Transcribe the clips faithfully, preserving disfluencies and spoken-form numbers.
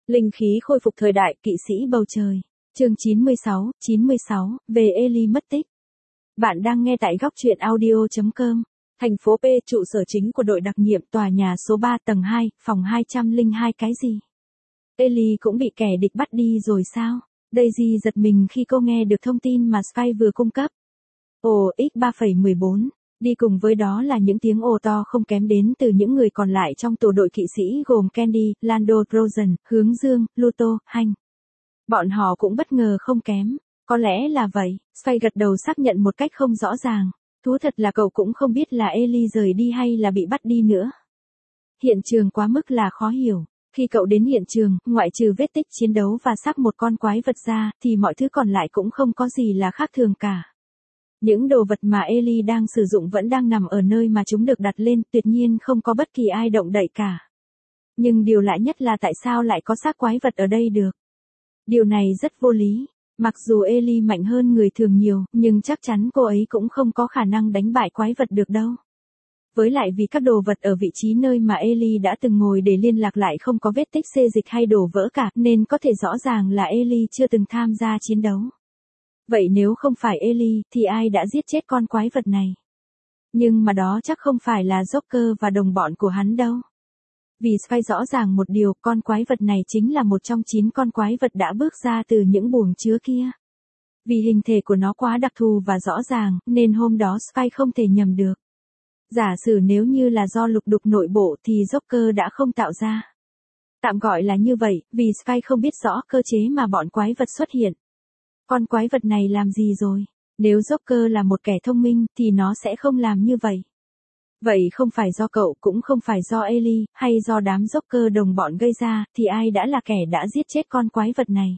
Linh khí khôi phục thời đại kỵ sĩ bầu trời. Chương chín mươi sáu, chín mươi sáu, về Ellie mất tích. Bạn đang nghe tại góc truyện audio chấm com. Thành phố P, trụ sở chính của đội đặc nhiệm, tòa nhà số ba tầng hai, phòng hai trăm lẻ hai. Cái gì? Ellie cũng bị kẻ địch bắt đi rồi sao? Daisy giật mình khi cô nghe được thông tin mà Spike vừa cung cấp. Ồ, x ba phẩy mười bốn. Đi cùng với đó là những tiếng ồ to không kém đến từ những người còn lại trong tổ đội kỵ sĩ gồm Candy, Lando, Rosen, Hướng Dương, Luto, Hank. Bọn họ cũng bất ngờ không kém. Có lẽ là vậy, Spike gật đầu xác nhận một cách không rõ ràng. Thú thật là cậu cũng không biết là Ellie rời đi hay là bị bắt đi nữa. Hiện trường quá mức là khó hiểu. Khi cậu đến hiện trường, ngoại trừ vết tích chiến đấu và xác một con quái vật ra, thì mọi thứ còn lại cũng không có gì là khác thường cả. Những đồ vật mà Ellie đang sử dụng vẫn đang nằm ở nơi mà chúng được đặt lên, tuyệt nhiên không có bất kỳ ai động đậy cả. Nhưng điều lạ nhất là tại sao lại có xác quái vật ở đây được. Điều này rất vô lý. Mặc dù Ellie mạnh hơn người thường nhiều, nhưng chắc chắn cô ấy cũng không có khả năng đánh bại quái vật được đâu. Với lại vì các đồ vật ở vị trí nơi mà Ellie đã từng ngồi để liên lạc lại không có vết tích xê dịch hay đổ vỡ cả, nên có thể rõ ràng là Ellie chưa từng tham gia chiến đấu. Vậy nếu không phải Ellie, thì ai đã giết chết con quái vật này? Nhưng mà đó chắc không phải là Joker và đồng bọn của hắn đâu. Vì Spike rõ ràng một điều, con quái vật này chính là một trong chín con quái vật đã bước ra từ những buồng chứa kia. Vì hình thể của nó quá đặc thù và rõ ràng, nên hôm đó Spike không thể nhầm được. Giả sử nếu như là do lục đục nội bộ thì Joker đã không tạo ra. Tạm gọi là như vậy, vì Spike không biết rõ cơ chế mà bọn quái vật xuất hiện. Con quái vật này làm gì rồi? Nếu Joker là một kẻ thông minh, thì nó sẽ không làm như vậy. Vậy không phải do cậu, cũng không phải do Ellie, hay do đám Joker đồng bọn gây ra, thì ai đã là kẻ đã giết chết con quái vật này?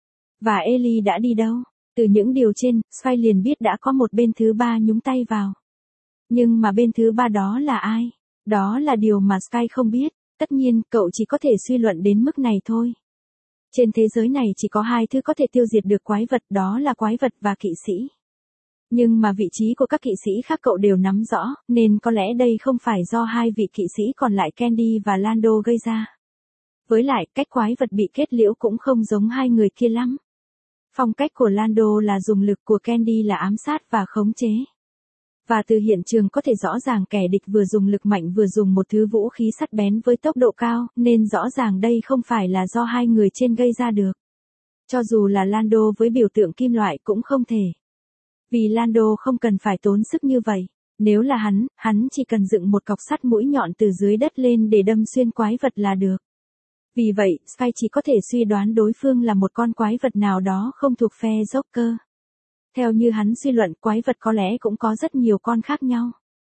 Và Ellie đã đi đâu? Từ những điều trên, Spike liền biết đã có một bên thứ ba nhúng tay vào. Nhưng mà bên thứ ba đó là ai? Đó là điều mà Spike không biết. Tất nhiên, cậu chỉ có thể suy luận đến mức này thôi. Trên thế giới này chỉ có hai thứ có thể tiêu diệt được quái vật, đó là quái vật và kỵ sĩ. Nhưng mà vị trí của các kỵ sĩ khác cậu đều nắm rõ, nên có lẽ đây không phải do hai vị kỵ sĩ còn lại Candy và Lando gây ra. Với lại, cách quái vật bị kết liễu cũng không giống hai người kia lắm. Phong cách của Lando là dùng lực, của Candy là ám sát và khống chế. Và từ hiện trường có thể rõ ràng kẻ địch vừa dùng lực mạnh vừa dùng một thứ vũ khí sắc bén với tốc độ cao, nên rõ ràng đây không phải là do hai người trên gây ra được. Cho dù là Lando với biểu tượng kim loại cũng không thể. Vì Lando không cần phải tốn sức như vậy. Nếu là hắn, hắn chỉ cần dựng một cọc sắt mũi nhọn từ dưới đất lên để đâm xuyên quái vật là được. Vì vậy, Spike chỉ có thể suy đoán đối phương là một con quái vật nào đó không thuộc phe Joker. Theo như hắn suy luận, quái vật có lẽ cũng có rất nhiều con khác nhau.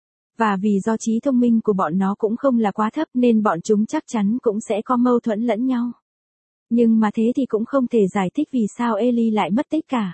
Và vì do trí thông minh của bọn nó cũng không là quá thấp nên bọn chúng chắc chắn cũng sẽ có mâu thuẫn lẫn nhau. Nhưng mà thế thì cũng không thể giải thích vì sao Ellie lại mất tích cả.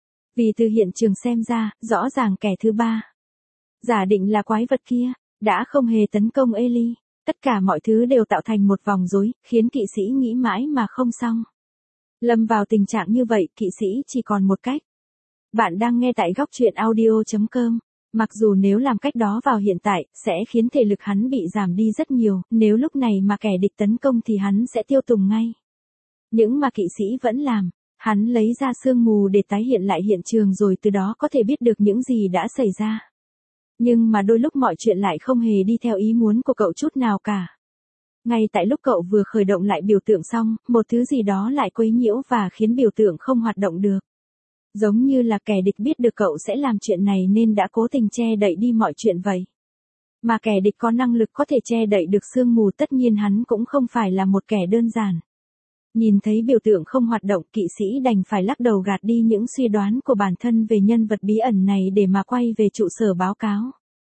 Vì từ hiện trường xem ra, rõ ràng kẻ thứ ba, giả định là quái vật kia, đã không hề tấn công Ellie. Tất cả mọi thứ đều tạo thành một vòng rối, khiến kỵ sĩ nghĩ mãi mà không xong. Lâm vào tình trạng như vậy, kỵ sĩ chỉ còn một cách. Bạn đang nghe tại góc truyện audio chấm com. Mặc dù nếu làm cách đó vào hiện tại, sẽ khiến thể lực hắn bị giảm đi rất nhiều, nếu lúc này mà kẻ địch tấn công thì hắn sẽ tiêu tùng ngay. Những mà kỵ sĩ vẫn làm, hắn lấy ra sương mù để tái hiện lại hiện trường rồi từ đó có thể biết được những gì đã xảy ra. Nhưng mà đôi lúc mọi chuyện lại không hề đi theo ý muốn của cậu chút nào cả. Ngay tại lúc cậu vừa khởi động lại biểu tượng xong, một thứ gì đó lại quấy nhiễu và khiến biểu tượng không hoạt động được. Giống như là kẻ địch biết được cậu sẽ làm chuyện này nên đã cố tình che đậy đi mọi chuyện vậy. Mà kẻ địch có năng lực có thể che đậy được sương mù, tất nhiên hắn cũng không phải là một kẻ đơn giản. Nhìn thấy biểu tượng không hoạt động, kỵ sĩ đành phải lắc đầu gạt đi những suy đoán của bản thân về nhân vật bí ẩn này để mà quay về trụ sở báo cáo.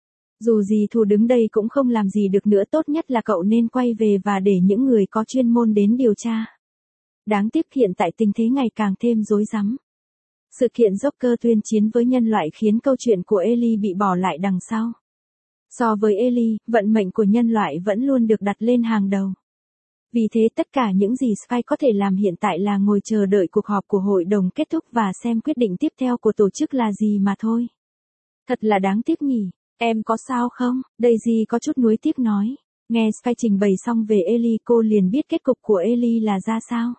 Dù gì thù đứng đây cũng không làm gì được nữa, tốt nhất là cậu nên quay về và để những người có chuyên môn đến điều tra. Đáng tiếc hiện tại tình thế ngày càng thêm rối rắm. Sự kiện Joker tuyên chiến với nhân loại khiến câu chuyện của Ellie bị bỏ lại đằng sau. So với Ellie, vận mệnh của nhân loại vẫn luôn được đặt lên hàng đầu. Vì thế tất cả những gì Spike có thể làm hiện tại là ngồi chờ đợi cuộc họp của hội đồng kết thúc và xem quyết định tiếp theo của tổ chức là gì mà thôi. Thật là đáng tiếc nhỉ, em có sao không? Daisy có chút nuối tiếc nói. Nghe Sky trình bày xong về Ellie, cô liền biết kết cục của Ellie là ra sao.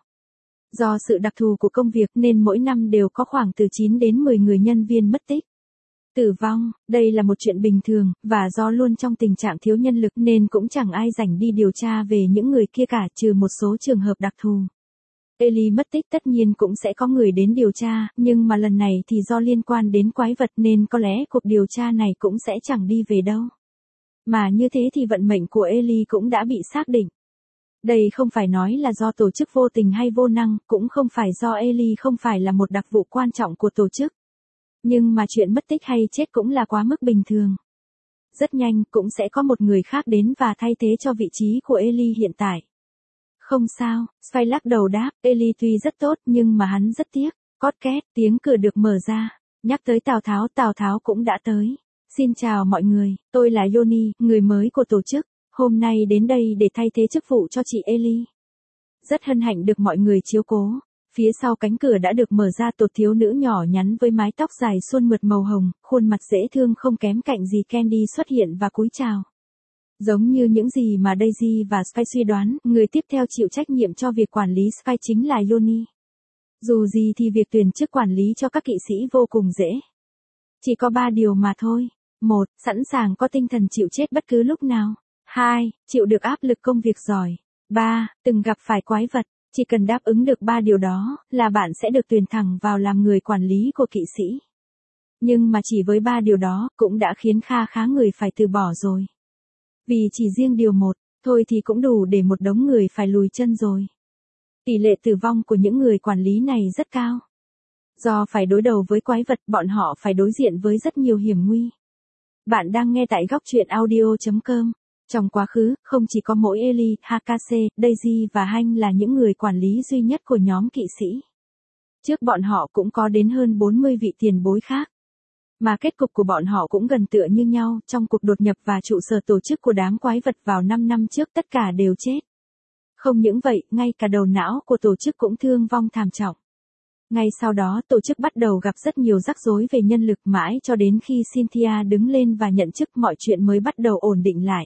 Do sự đặc thù của công việc nên mỗi năm đều có khoảng từ chín đến mười người nhân viên mất tích. Tử vong, đây là một chuyện bình thường, và do luôn trong tình trạng thiếu nhân lực nên cũng chẳng ai rảnh đi điều tra về những người kia cả, trừ một số trường hợp đặc thù. Ellie mất tích tất nhiên cũng sẽ có người đến điều tra, nhưng mà lần này thì do liên quan đến quái vật nên có lẽ cuộc điều tra này cũng sẽ chẳng đi về đâu. Mà như thế thì vận mệnh của Ellie cũng đã bị xác định. Đây không phải nói là do tổ chức vô tình hay vô năng, cũng không phải do Ellie không phải là một đặc vụ quan trọng của tổ chức. Nhưng mà chuyện mất tích hay chết cũng là quá mức bình thường. Rất nhanh cũng sẽ có một người khác đến và thay thế cho vị trí của Ellie hiện tại. Không sao, Spy lắc đầu đáp, Ellie tuy rất tốt nhưng mà hắn rất tiếc. Cót két, tiếng cửa được mở ra. Nhắc tới Tào Tháo, Tào Tháo cũng đã tới. Xin chào mọi người, tôi là Yoni, người mới của tổ chức. Hôm nay đến đây để thay thế chức vụ cho chị Ellie. Rất hân hạnh được mọi người chiếu cố. Phía sau cánh cửa đã được mở ra, một thiếu nữ nhỏ nhắn với mái tóc dài suôn mượt màu hồng, khuôn mặt dễ thương không kém cạnh gì Candy xuất hiện và cúi chào. Giống như những gì mà Daisy và Spy suy đoán, người tiếp theo chịu trách nhiệm cho việc quản lý Spy chính là Yoni. Dù gì thì việc tuyển chức quản lý cho các kỵ sĩ vô cùng dễ. Chỉ có ba điều mà thôi. Một, sẵn sàng có tinh thần chịu chết bất cứ lúc nào. Hai, chịu được áp lực công việc giỏi. Ba, từng gặp phải quái vật. Chỉ cần đáp ứng được ba điều đó, là bạn sẽ được tuyển thẳng vào làm người quản lý của kỵ sĩ. Nhưng mà chỉ với ba điều đó, cũng đã khiến kha khá người phải từ bỏ rồi. Vì chỉ riêng điều một, thôi thì cũng đủ để một đống người phải lùi chân rồi. Tỷ lệ tử vong của những người quản lý này rất cao. Do phải đối đầu với quái vật, bọn họ phải đối diện với rất nhiều hiểm nguy. Bạn đang nghe tại góc truyện audio chấm com. Trong quá khứ, không chỉ có mỗi Ellie, Hakase, Daisy và Hank là những người quản lý duy nhất của nhóm kỵ sĩ. Trước bọn họ cũng có đến hơn bốn mươi vị tiền bối khác. Mà kết cục của bọn họ cũng gần tựa như nhau, trong cuộc đột nhập và trụ sở tổ chức của đám quái vật vào năm năm trước tất cả đều chết. Không những vậy, ngay cả đầu não của tổ chức cũng thương vong thảm trọng. Ngay sau đó tổ chức bắt đầu gặp rất nhiều rắc rối về nhân lực, mãi cho đến khi Cynthia đứng lên và nhận chức mọi chuyện mới bắt đầu ổn định lại.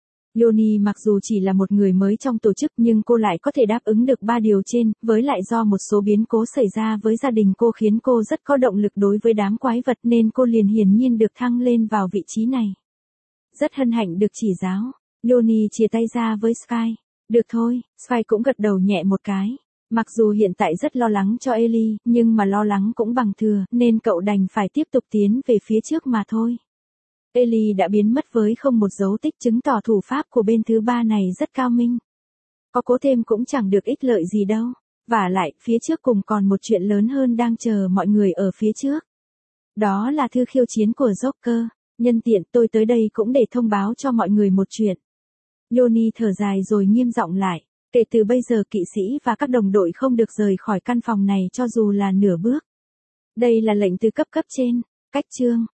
Yoni mặc dù chỉ là một người mới trong tổ chức nhưng cô lại có thể đáp ứng được ba điều trên, với lại do một số biến cố xảy ra với gia đình cô khiến cô rất có động lực đối với đám quái vật nên cô liền hiển nhiên được thăng lên vào vị trí này. Rất hân hạnh được chỉ giáo. Yoni chia tay ra với Sky. Được thôi, Sky cũng gật đầu nhẹ một cái. Mặc dù hiện tại rất lo lắng cho Ellie, nhưng mà lo lắng cũng bằng thừa, nên cậu đành phải tiếp tục tiến về phía trước mà thôi. Ellie đã biến mất với không một dấu tích, chứng tỏ thủ pháp của bên thứ ba này rất cao minh. Có cố thêm cũng chẳng được ích lợi gì đâu. Vả lại, phía trước cùng còn một chuyện lớn hơn đang chờ mọi người ở phía trước. Đó là thư khiêu chiến của Joker. Nhân tiện tôi tới đây cũng để thông báo cho mọi người một chuyện. Yoni thở dài rồi nghiêm giọng lại. Kể từ bây giờ kỵ sĩ và các đồng đội không được rời khỏi căn phòng này cho dù là nửa bước. Đây là lệnh từ cấp cấp trên. Cách chương.